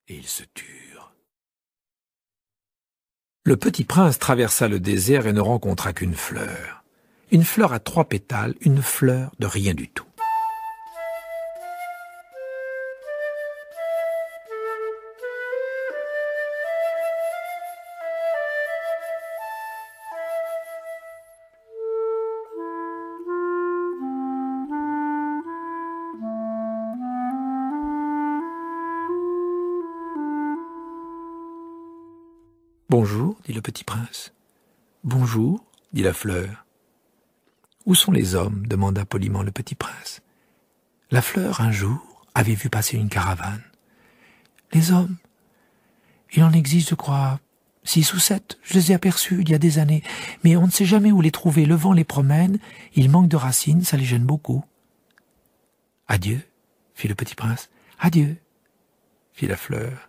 et ils se turent. Le petit prince traversa le désert et ne rencontra qu'une fleur. Une fleur à 3 pétales, une fleur de rien du tout. « Bonjour, dit le petit prince. »« Bonjour, dit la fleur. »« Où sont les hommes ?» demanda poliment le petit prince. La fleur, un jour, avait vu passer une caravane. « Les hommes ? Il en existe, je crois, 6 ou 7. Je les ai aperçus il y a des années, mais on ne sait jamais où les trouver. Le vent les promène, ils manquent de racines, ça les gêne beaucoup. »« Adieu, fit le petit prince. »« Adieu, fit la fleur.